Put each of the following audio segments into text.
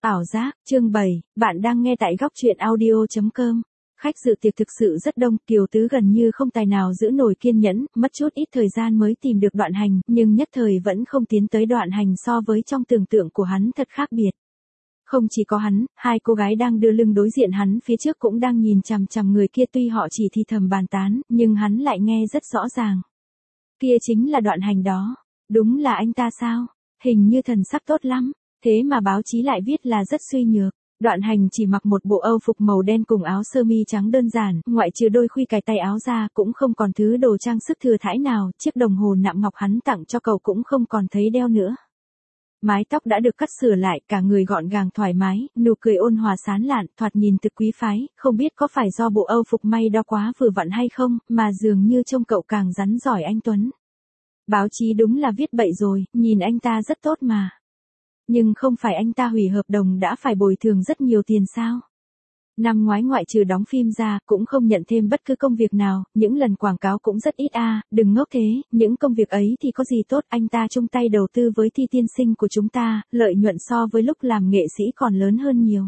Ảo giác, chương 7, bạn đang nghe tại góc truyện audio.com. Khách dự tiệc thực sự rất đông, Kiều Tứ gần như không tài nào giữ nổi kiên nhẫn, mất chút ít thời gian mới tìm được Đoạn Hành, nhưng nhất thời vẫn không tiến tới Đoạn Hành so với trong tưởng tượng của hắn thật khác biệt. Không chỉ có hắn, hai cô gái đang đưa lưng đối diện hắn phía trước cũng đang nhìn chằm chằm người kia, tuy họ chỉ thì thầm bàn tán, nhưng hắn lại nghe rất rõ ràng. Kia chính là Đoạn Hành đó. Đúng là anh ta sao? Hình như thần sắc tốt lắm. Thế mà báo chí lại viết là rất suy nhược. Đoạn Hành chỉ mặc một bộ âu phục màu đen cùng áo sơ mi trắng đơn giản, ngoại trừ đôi khuy cài tay áo ra cũng không còn thứ đồ trang sức thừa thãi nào, chiếc đồng hồ nạm ngọc hắn tặng cho cậu cũng không còn thấy đeo nữa. Mái tóc đã được cắt sửa lại, cả người gọn gàng thoải mái, nụ cười ôn hòa sán lạn, thoạt nhìn thực quý phái, không biết có phải do bộ âu phục may đo quá vừa vặn hay không, mà dường như trông cậu càng rắn giỏi anh tuấn. Báo chí đúng là viết bậy rồi, nhìn anh ta rất tốt mà. Nhưng không phải anh ta hủy hợp đồng đã phải bồi thường rất nhiều tiền sao? Năm ngoái ngoại trừ đóng phim ra, cũng không nhận thêm bất cứ công việc nào, những lần quảng cáo cũng rất ít đừng ngốc thế, những công việc ấy thì có gì tốt, anh ta chung tay đầu tư với Thi tiên sinh của chúng ta, lợi nhuận so với lúc làm nghệ sĩ còn lớn hơn nhiều.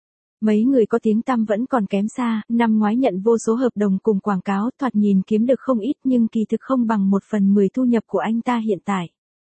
Mấy người có tiếng tăm vẫn còn kém xa, năm ngoái nhận vô số hợp đồng cùng quảng cáo, thoạt nhìn kiếm được không ít nhưng kỳ thực không bằng 1/10 thu nhập của anh ta hiện tại.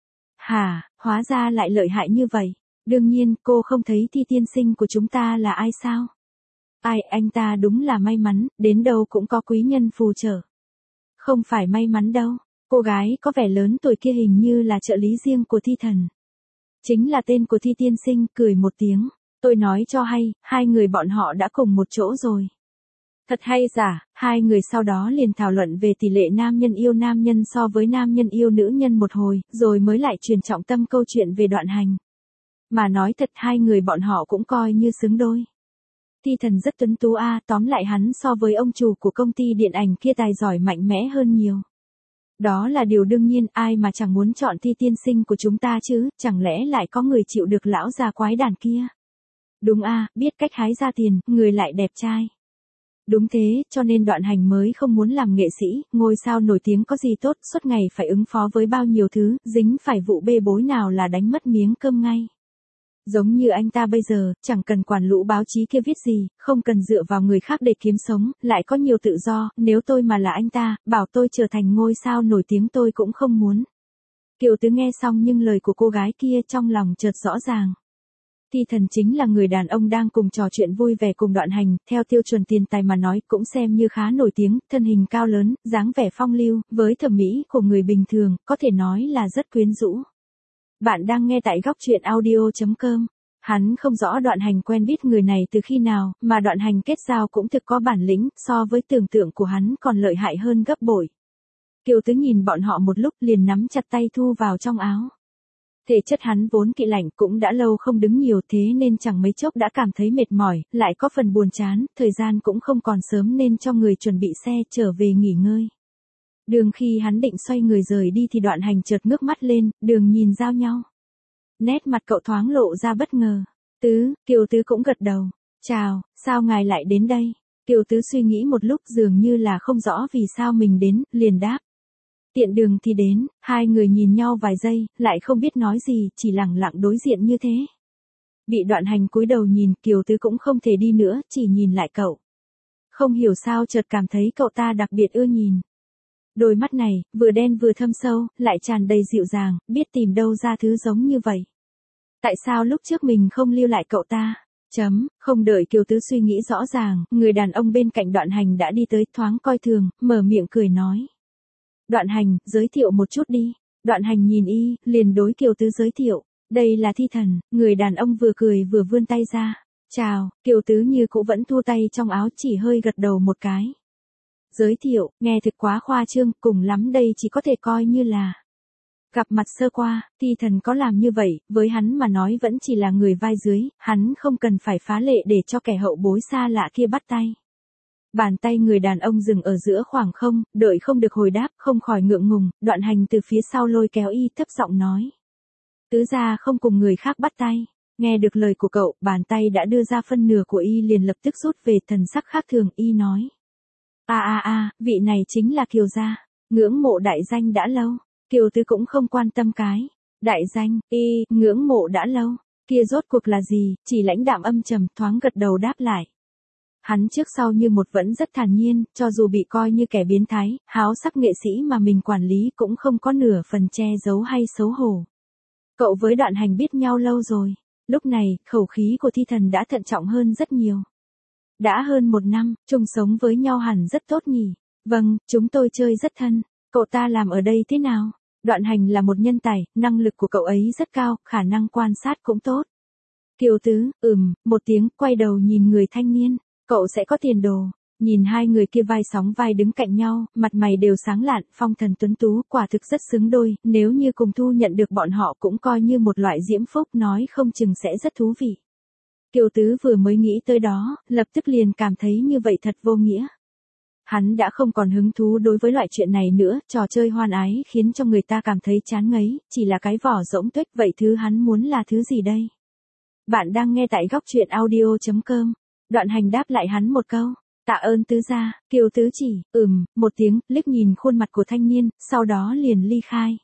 Hả, hóa ra lại lợi hại như vậy. Đương nhiên, cô không thấy Thi tiên sinh của chúng ta là ai sao? Ai, anh ta đúng là may mắn, đến đâu cũng có quý nhân phù trợ. Không phải may mắn đâu, cô gái có vẻ lớn tuổi kia hình như là trợ lý riêng của Thi thần. Chính là tên của Thi tiên sinh, cười một tiếng. Tôi nói cho hay, hai người bọn họ đã cùng một chỗ rồi. Thật hay giả, hai người sau đó liền thảo luận về tỷ lệ nam nhân yêu nam nhân so với nam nhân yêu nữ nhân một hồi, rồi mới lại truyền trọng tâm câu chuyện về Đoạn Hành. Mà nói thật, hai người bọn họ cũng coi như xứng đôi. Thi thần rất tuấn tú tóm lại hắn so với ông chủ của công ty điện ảnh kia tài giỏi mạnh mẽ hơn nhiều. Đó là điều đương nhiên, ai mà chẳng muốn chọn Thi tiên sinh của chúng ta chứ, chẳng lẽ lại có người chịu được lão già quái đàn kia. Đúng biết cách hái ra tiền, người lại đẹp trai. Đúng thế, cho nên Đoạn Hành mới không muốn làm nghệ sĩ, ngôi sao nổi tiếng có gì tốt, suốt ngày phải ứng phó với bao nhiêu thứ, dính phải vụ bê bối nào là đánh mất miếng cơm ngay. Giống như anh ta bây giờ, chẳng cần quản lũ báo chí kia viết gì, không cần dựa vào người khác để kiếm sống, lại có nhiều tự do, nếu tôi mà là anh ta, bảo tôi trở thành ngôi sao nổi tiếng tôi cũng không muốn. Kiều Tứ nghe xong nhưng lời của cô gái kia trong lòng chợt rõ ràng. Thi thần chính là người đàn ông đang cùng trò chuyện vui vẻ cùng Đoạn Hành, theo tiêu chuẩn tiền tài mà nói cũng xem như khá nổi tiếng, thân hình cao lớn, dáng vẻ phong lưu, với thẩm mỹ của người bình thường, có thể nói là rất quyến rũ. Bạn đang nghe tại góc truyện audio.com. Hắn không rõ Đoạn Hành quen biết người này từ khi nào, mà Đoạn Hành kết giao cũng thực có bản lĩnh, so với tưởng tượng của hắn còn lợi hại hơn gấp bội. Kiều Tứ nhìn bọn họ một lúc liền nắm chặt tay thu vào trong áo. Thể chất hắn vốn kỵ lạnh cũng đã lâu không đứng nhiều thế nên chẳng mấy chốc đã cảm thấy mệt mỏi, lại có phần buồn chán, thời gian cũng không còn sớm nên cho người chuẩn bị xe trở về nghỉ ngơi. Đường khi hắn định xoay người rời đi thì Đoạn Hành chợt ngước mắt lên, đường nhìn giao nhau. Nét mặt cậu thoáng lộ ra bất ngờ. Kiều Tứ cũng gật đầu. Chào, sao ngài lại đến đây? Kiều Tứ suy nghĩ một lúc dường như là không rõ vì sao mình đến, liền đáp. Tiện đường thì đến, hai người nhìn nhau vài giây, lại không biết nói gì, chỉ lẳng lặng đối diện như thế. Bị Đoạn Hành cúi đầu nhìn, Kiều Tứ cũng không thể đi nữa, chỉ nhìn lại cậu. Không hiểu sao chợt cảm thấy cậu ta đặc biệt ưa nhìn. Đôi mắt này, vừa đen vừa thâm sâu, lại tràn đầy dịu dàng, biết tìm đâu ra thứ giống như vậy. Tại sao lúc trước mình không lưu lại cậu ta? Không đợi Kiều Tứ suy nghĩ rõ ràng, người đàn ông bên cạnh Đoạn Hành đã đi tới, thoáng coi thường, mở miệng cười nói. Đoạn Hành, giới thiệu một chút đi. Đoạn Hành nhìn liền đối Kiều Tứ giới thiệu. Đây là Thi thần, người đàn ông vừa cười vừa vươn tay ra. Chào, Kiều Tứ như cũ vẫn thu tay trong áo, chỉ hơi gật đầu một cái. Giới thiệu, nghe thực quá khoa trương, cùng lắm đây chỉ có thể coi như là gặp mặt sơ qua. Thi thần có làm như vậy, với hắn mà nói vẫn chỉ là người vai dưới, hắn không cần phải phá lệ để cho kẻ hậu bối xa lạ kia bắt tay. Bàn tay người đàn ông dừng ở giữa khoảng không, đợi không được hồi đáp, không khỏi ngượng ngùng, Đoạn Hành từ phía sau lôi kéo thấp giọng nói. Tứ gia không cùng người khác bắt tay. Nghe được lời của cậu, bàn tay đã đưa ra phân nửa của liền lập tức rút về, thần sắc khác thường, nói. Vị này chính là Kiều gia, ngưỡng mộ đại danh đã lâu. Kiều Tứ cũng không quan tâm cái. Đại danh, ngưỡng mộ đã lâu. Kia rốt cuộc là gì? Chỉ lãnh đạm âm trầm thoáng gật đầu đáp lại. Hắn trước sau như một vẫn rất thản nhiên, cho dù bị coi như kẻ biến thái, háo sắc nghệ sĩ mà mình quản lý cũng không có nửa phần che giấu hay xấu hổ. Cậu với Đoạn Hành biết nhau lâu rồi. Lúc này, khẩu khí của Thi Thần đã thận trọng hơn rất nhiều. Đã hơn 1 năm, chung sống với nhau hẳn rất tốt nhỉ. Vâng, chúng tôi chơi rất thân. Cậu ta làm ở đây thế nào? Đoạn Hành là một nhân tài, năng lực của cậu ấy rất cao, khả năng quan sát cũng tốt. Kiều Tứ, một tiếng, quay đầu nhìn người thanh niên. Cậu sẽ có tiền đồ. Nhìn hai người kia vai sóng vai đứng cạnh nhau, mặt mày đều sáng lạn, phong thần tuấn tú, quả thực rất xứng đôi, nếu như cùng thu nhận được bọn họ cũng coi như một loại diễm phúc, nói không chừng sẽ rất thú vị. Kiều Tứ vừa mới nghĩ tới đó, lập tức liền cảm thấy như vậy thật vô nghĩa. Hắn đã không còn hứng thú đối với loại chuyện này nữa, trò chơi hoan ái khiến cho người ta cảm thấy chán ngấy, chỉ là cái vỏ rỗng tuếch, vậy thứ hắn muốn là thứ gì đây? Bạn đang nghe tại góc truyện audio.com. Đoạn Hành đáp lại hắn một câu. Tạ ơn tứ gia. Kiều Tứ chỉ, một tiếng, liếc nhìn khuôn mặt của thanh niên, sau đó liền ly khai.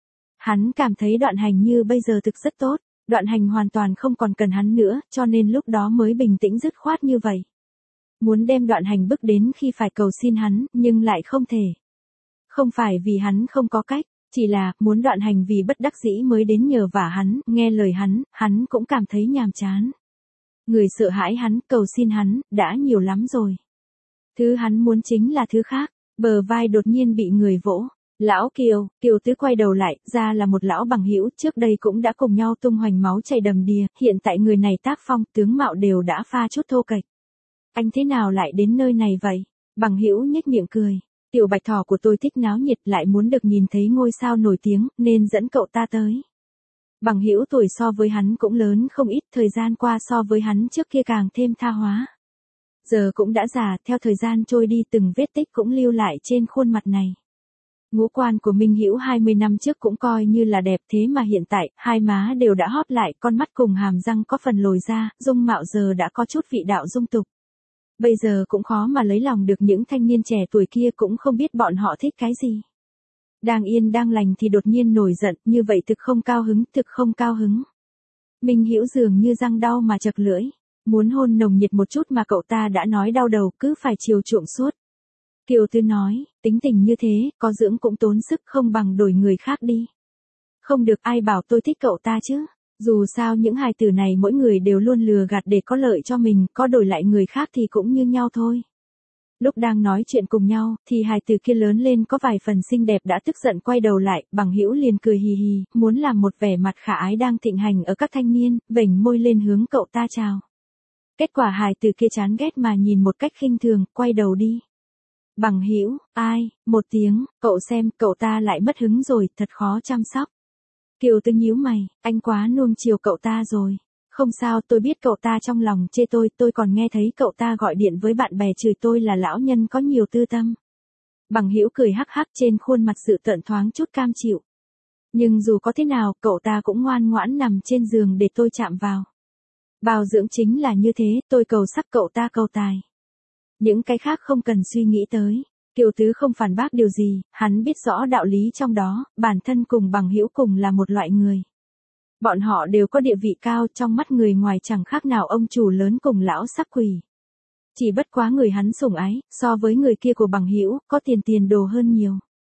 Hắn cảm thấy Đoạn Hành như bây giờ thực rất tốt, Đoạn Hành hoàn toàn không còn cần hắn nữa, cho nên lúc đó mới bình tĩnh dứt khoát như vậy. Muốn đem Đoạn Hành bức đến khi phải cầu xin hắn, nhưng lại không thể. Không phải vì hắn không có cách, chỉ là muốn Đoạn Hành vì bất đắc dĩ mới đến nhờ vả hắn, nghe lời hắn cũng cảm thấy nhàm chán. Người sợ hãi hắn, cầu xin hắn, đã nhiều lắm rồi. Thứ hắn muốn chính là thứ khác, bờ vai đột nhiên bị người vỗ. Lão Kiều, Kiều Tứ quay đầu lại, ra là một lão bằng hữu, trước đây cũng đã cùng nhau tung hoành máu chảy đầm đìa, hiện tại người này tác phong, tướng mạo đều đã pha chút thô kệch. Anh thế nào lại đến nơi này vậy? Bằng hữu nhếch miệng cười. Tiểu Bạch Thỏ của tôi thích náo nhiệt, lại muốn được nhìn thấy ngôi sao nổi tiếng, nên dẫn cậu ta tới. Bằng hữu tuổi so với hắn cũng lớn không ít, thời gian qua so với hắn trước kia càng thêm tha hóa. Giờ cũng đã già, theo thời gian trôi đi từng vết tích cũng lưu lại trên khuôn mặt này. Ngũ quan của Minh Hữu 20 năm trước cũng coi như là đẹp, thế mà hiện tại, hai má đều đã hóp lại, con mắt cùng hàm răng có phần lồi ra, dung mạo giờ đã có chút vị đạo dung tục. Bây giờ cũng khó mà lấy lòng được những thanh niên trẻ tuổi kia, cũng không biết bọn họ thích cái gì. Đang yên đang lành thì đột nhiên nổi giận, như vậy thực không cao hứng. Minh Hữu dường như răng đau mà chật lưỡi, muốn hôn nồng nhiệt một chút mà cậu ta đã nói đau đầu, cứ phải chiều chuộng suốt. Kiều Tư nói, tính tình như thế, có dưỡng cũng tốn sức, không bằng đổi người khác đi. Không được, ai bảo tôi thích cậu ta chứ, dù sao những hài tử này mỗi người đều luôn lừa gạt để có lợi cho mình, có đổi lại người khác thì cũng như nhau thôi. Lúc đang nói chuyện cùng nhau, thì hài tử kia lớn lên có vài phần xinh đẹp đã tức giận quay đầu lại, Bằng Hữu liền cười hì hì, muốn làm một vẻ mặt khả ái đang thịnh hành ở các thanh niên, vểnh môi lên hướng cậu ta chào. Kết quả hài tử kia chán ghét mà nhìn một cách khinh thường, quay đầu đi. Bằng Hữu, ai, một tiếng, cậu xem, cậu ta lại mất hứng rồi, thật khó chăm sóc. Kiều Tư nhíu mày, anh quá nuông chiều cậu ta rồi. Không sao, tôi biết cậu ta trong lòng chê tôi còn nghe thấy cậu ta gọi điện với bạn bè chửi tôi là lão nhân có nhiều tư tâm. Bằng Hữu cười hắc hắc, trên khuôn mặt sự tợn thoáng chút cam chịu. Nhưng dù có thế nào, cậu ta cũng ngoan ngoãn nằm trên giường để tôi chạm vào. Bảo dưỡng chính là như thế, tôi cầu sắc cậu ta cầu tài. Những cái khác không cần suy nghĩ tới. Kiều Tứ không phản bác điều gì, hắn biết rõ đạo lý trong đó, bản thân cùng Bằng Hữu cùng là một loại người. Bọn họ đều có địa vị cao, trong mắt người ngoài chẳng khác nào ông chủ lớn cùng lão sắc quỷ. Chỉ bất quá người hắn sủng ái, so với người kia của Bằng Hữu, có tiền đồ hơn nhiều.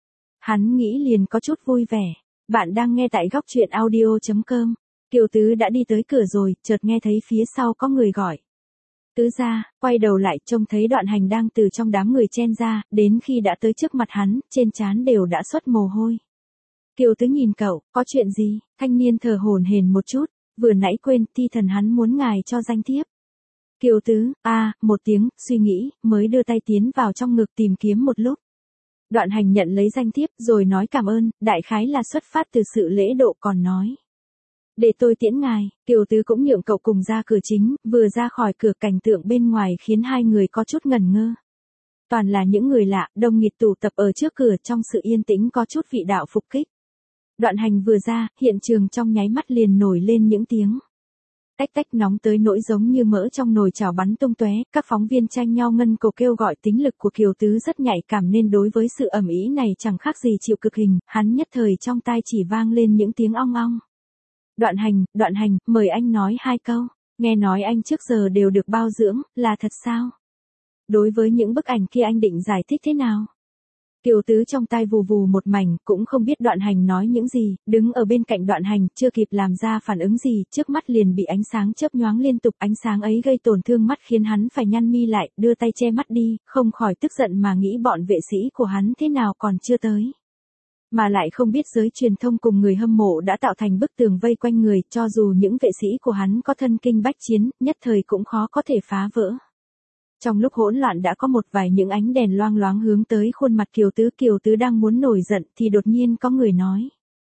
Hắn nghĩ liền có chút vui vẻ. Bạn đang nghe tại góc truyện audio.com. Kiều Tứ đã đi tới cửa rồi, chợt nghe thấy phía sau có người gọi. Tứ gia, quay đầu lại trông thấy Đoạn Hành đang từ trong đám người chen ra, đến khi đã tới trước mặt hắn, trên trán đều đã xuất mồ hôi. Kiều Tứ nhìn cậu, có chuyện gì? Thanh niên thở hổn hển một chút, vừa nãy quên, Thi Thần hắn muốn ngài cho danh thiếp. Kiều Tứ, một tiếng, suy nghĩ, mới đưa tay tiến vào trong ngực tìm kiếm một lúc. Đoạn Hành nhận lấy danh thiếp rồi nói cảm ơn, đại khái là xuất phát từ sự lễ độ, còn nói. Để tôi tiễn ngài. Kiều Tứ cũng nhượng cậu cùng ra cửa chính, vừa ra khỏi cửa cảnh tượng bên ngoài khiến hai người có chút ngẩn ngơ. Toàn là những người lạ, đông nghịt tụ tập ở trước cửa, trong sự yên tĩnh có chút vị đạo phục kích. Đoạn Hành vừa ra, hiện trường trong nháy mắt liền nổi lên những tiếng tách tách nóng tới nỗi giống như mỡ trong nồi chảo bắn tung tóe, các phóng viên tranh nhau ngân cổ kêu gọi. Tính lực của Kiều Tứ rất nhạy cảm nên đối với sự ầm ĩ này chẳng khác gì chịu cực hình, hắn nhất thời trong tai chỉ vang lên những tiếng ong ong. Đoạn hành, mời anh nói 2 câu. Nghe nói anh trước giờ đều được bao dưỡng, là thật sao? Đối với những bức ảnh kia anh định giải thích thế nào? Kiều Tứ trong tai vù vù một mảnh, cũng không biết Đoạn Hành nói những gì, đứng ở bên cạnh Đoạn Hành, chưa kịp làm ra phản ứng gì, trước mắt liền bị ánh sáng chớp nhoáng liên tục, ánh sáng ấy gây tổn thương mắt khiến hắn phải nhăn mi lại, đưa tay che mắt đi, không khỏi tức giận mà nghĩ bọn vệ sĩ của hắn thế nào còn chưa tới. Mà lại không biết giới truyền thông cùng người hâm mộ đã tạo thành bức tường vây quanh người, cho dù những vệ sĩ của hắn có thân kinh bách chiến, nhất thời cũng khó có thể phá vỡ. Trong lúc hỗn loạn đã có một vài những ánh đèn loang loáng hướng tới khuôn mặt Kiều Tứ đang muốn nổi giận thì đột nhiên có người nói.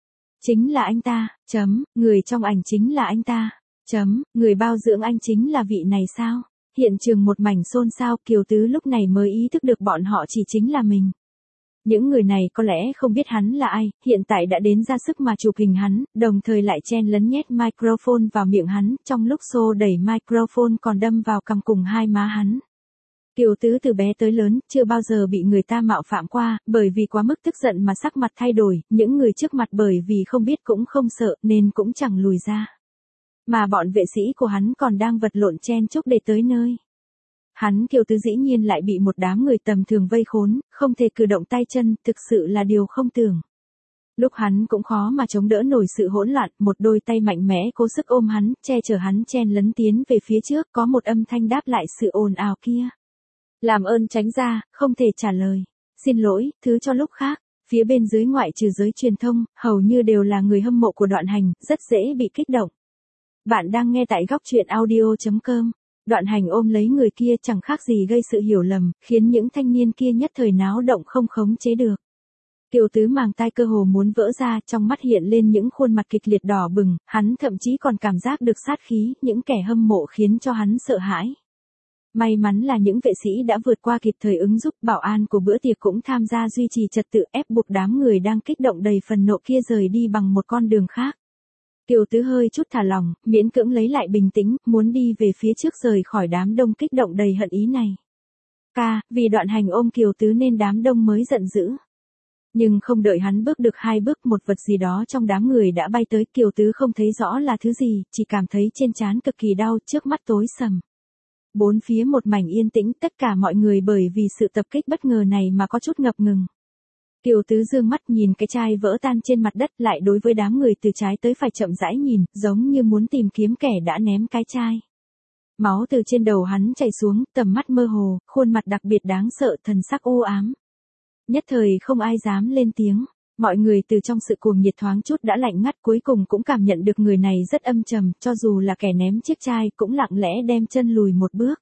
Chính là anh ta, người trong ảnh chính là anh ta, người bao dưỡng anh chính là vị này sao? Hiện trường một mảnh xôn xao, Kiều Tứ lúc này mới ý thức được bọn họ chỉ chính là mình. Những người này có lẽ không biết hắn là ai, hiện tại đã đến ra sức mà chụp hình hắn, đồng thời lại chen lấn nhét microphone vào miệng hắn, trong lúc xô đẩy microphone còn đâm vào cằm cùng hai má hắn. Kiều Tứ từ bé tới lớn, chưa bao giờ bị người ta mạo phạm qua, bởi vì quá mức tức giận mà sắc mặt thay đổi, những người trước mặt bởi vì không biết cũng không sợ, nên cũng chẳng lùi ra. Mà bọn vệ sĩ của hắn còn đang vật lộn chen chúc để tới nơi. Hắn Kiều Tứ dĩ nhiên lại bị một đám người tầm thường vây khốn, không thể cử động tay chân, thực sự là điều không tưởng. Lúc hắn cũng khó mà chống đỡ nổi sự hỗn loạn, một đôi tay mạnh mẽ cố sức ôm hắn, che chở hắn chen lấn tiến về phía trước, có một âm thanh đáp lại sự ồn ào kia. Làm ơn tránh ra, không thể trả lời. Xin lỗi, thứ cho lúc khác. Phía bên dưới ngoại trừ giới truyền thông, hầu như đều là người hâm mộ của Đoạn Hành, rất dễ bị kích động. Bạn đang nghe tại góc truyện audio.com. Đoạn Hành ôm lấy người kia chẳng khác gì gây sự hiểu lầm, khiến những thanh niên kia nhất thời náo động không khống chế được. Kiều Tứ màng tai cơ hồ muốn vỡ ra, trong mắt hiện lên những khuôn mặt kịch liệt đỏ bừng, hắn thậm chí còn cảm giác được sát khí, những kẻ hâm mộ khiến cho hắn sợ hãi. May mắn là những vệ sĩ đã vượt qua kịp thời ứng giúp, bảo an của bữa tiệc cũng tham gia duy trì trật tự, ép buộc đám người đang kích động đầy phần nộ kia rời đi bằng một con đường khác. Kiều Tứ hơi chút thả lòng, miễn cưỡng lấy lại bình tĩnh, muốn đi về phía trước rời khỏi đám đông kích động đầy hận ý này. Vì Đoạn Hành ôm Kiều Tứ nên đám đông mới giận dữ. Nhưng không đợi hắn bước được 2 bước, một vật gì đó trong đám người đã bay tới, Kiều Tứ không thấy rõ là thứ gì, chỉ cảm thấy trên trán cực kỳ đau, trước mắt tối sầm. Bốn phía một mảnh yên tĩnh, tất cả mọi người bởi vì sự tập kích bất ngờ này mà có chút ngập ngừng. Kiều Tứ dương mắt nhìn cái chai vỡ tan trên mặt đất, lại đối với đám người từ trái tới phải chậm rãi nhìn, giống như muốn tìm kiếm kẻ đã ném cái chai. Máu từ trên đầu hắn chảy xuống, tầm mắt mơ hồ, khuôn mặt đặc biệt đáng sợ, thần sắc u ám. Nhất thời không ai dám lên tiếng. Mọi người từ trong sự cuồng nhiệt thoáng chút đã lạnh ngắt, cuối cùng cũng cảm nhận được người này rất âm trầm, cho dù là kẻ ném chiếc chai cũng lặng lẽ đem chân lùi một bước.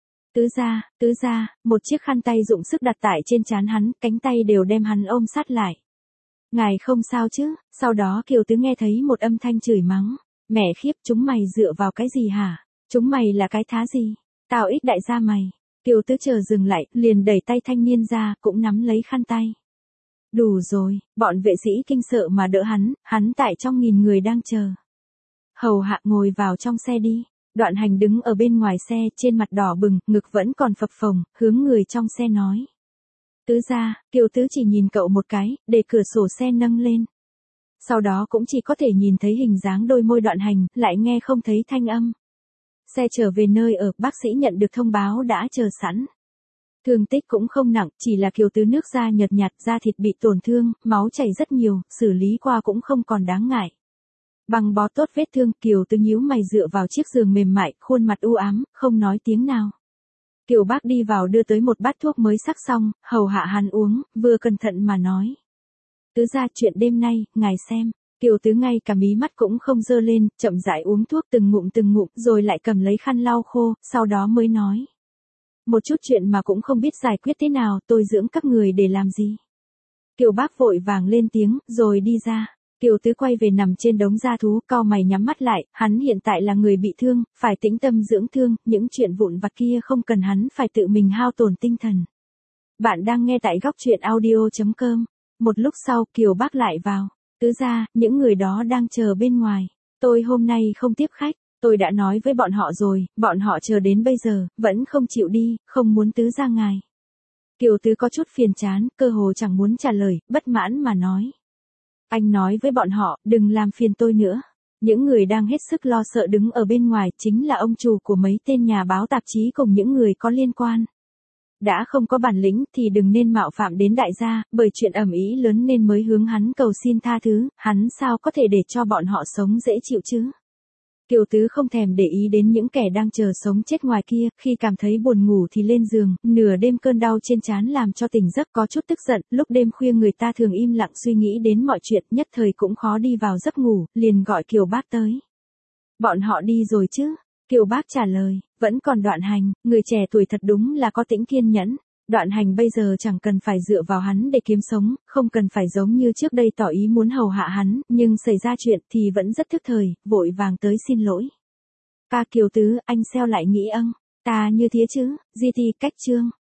Tứ gia, một chiếc khăn tay dụng sức đặt tại trên trán hắn, cánh tay đều đem hắn ôm sát lại. Ngài không sao chứ? Sau đó Kiều Tứ nghe thấy một âm thanh chửi mắng. Mẹ khiếp, chúng mày dựa vào cái gì hả? Chúng mày là cái thá gì? Tao ích đại gia mày. Kiều Tứ chờ dừng lại, liền đẩy tay thanh niên ra, cũng nắm lấy khăn tay. Đủ rồi, bọn vệ sĩ kinh sợ mà đỡ hắn tại trong nghìn người đang chờ. Hầu hạ ngồi vào trong xe đi. Đoạn Hành đứng ở bên ngoài xe, trên mặt đỏ bừng, ngực vẫn còn phập phồng, hướng người trong xe nói. Tứ gia, Kiều Tứ chỉ nhìn cậu một cái, để cửa sổ xe nâng lên. Sau đó cũng chỉ có thể nhìn thấy hình dáng đôi môi Đoạn Hành, lại nghe không thấy thanh âm. Xe trở về nơi ở, bác sĩ nhận được thông báo đã chờ sẵn. Thương tích cũng không nặng, chỉ là Kiều Tứ nước da nhợt nhạt, da thịt bị tổn thương, máu chảy rất nhiều, xử lý qua cũng không còn đáng ngại. Băng bó tốt vết thương, Kiều Tứ nhíu mày dựa vào chiếc giường mềm mại, khuôn mặt u ám, không nói tiếng nào. Kiều bác đi vào đưa tới một bát thuốc mới sắc xong, hầu hạ hắn uống, vừa cẩn thận mà nói. Tứ gia, chuyện đêm nay, ngài xem. Kiều Tứ ngay cả mí mắt cũng không dơ lên, chậm rãi uống thuốc từng ngụm, rồi lại cầm lấy khăn lau khô, sau đó mới nói. Một chút chuyện mà cũng không biết giải quyết thế nào, tôi dưỡng các người để làm gì? Kiều bác vội vàng lên tiếng, rồi đi ra. Kiều Tứ quay về nằm trên đống da thú, cau mày nhắm mắt lại, hắn hiện tại là người bị thương, phải tĩnh tâm dưỡng thương, những chuyện vụn vặt kia không cần hắn phải tự mình hao tổn tinh thần. Bạn đang nghe tại góc truyện audio.com. Một lúc sau, Kiều bác lại vào. Tứ gia, những người đó đang chờ bên ngoài. Tôi hôm nay không tiếp khách. Tôi đã nói với bọn họ rồi, bọn họ chờ đến bây giờ, vẫn không chịu đi, không muốn tứ gia ngài. Kiều Tứ có chút phiền chán, cơ hồ chẳng muốn trả lời, bất mãn mà nói. Anh nói với bọn họ, đừng làm phiền tôi nữa. Những người đang hết sức lo sợ đứng ở bên ngoài chính là ông chủ của mấy tên nhà báo tạp chí cùng những người có liên quan. Đã không có bản lĩnh thì đừng nên mạo phạm đến đại gia, bởi chuyện ầm ĩ lớn nên mới hướng hắn cầu xin tha thứ, hắn sao có thể để cho bọn họ sống dễ chịu chứ. Kiều Tứ không thèm để ý đến những kẻ đang chờ sống chết ngoài kia, khi cảm thấy buồn ngủ thì lên giường, nửa đêm cơn đau trên trán làm cho tỉnh giấc có chút tức giận, lúc đêm khuya người ta thường im lặng suy nghĩ đến mọi chuyện, nhất thời cũng khó đi vào giấc ngủ, liền gọi Kiều Bác tới. Bọn họ đi rồi chứ? Kiều Bác trả lời, vẫn còn Đoạn Hành, người trẻ tuổi thật đúng là có tĩnh kiên nhẫn. Đoạn Hành bây giờ chẳng cần phải dựa vào hắn để kiếm sống, không cần phải giống như trước đây tỏ ý muốn hầu hạ hắn, nhưng xảy ra chuyện thì vẫn rất thức thời, vội vàng tới xin lỗi. Ca Kiều Tứ, anh xeo lại nghĩ ta như thế chứ, GT cách chương.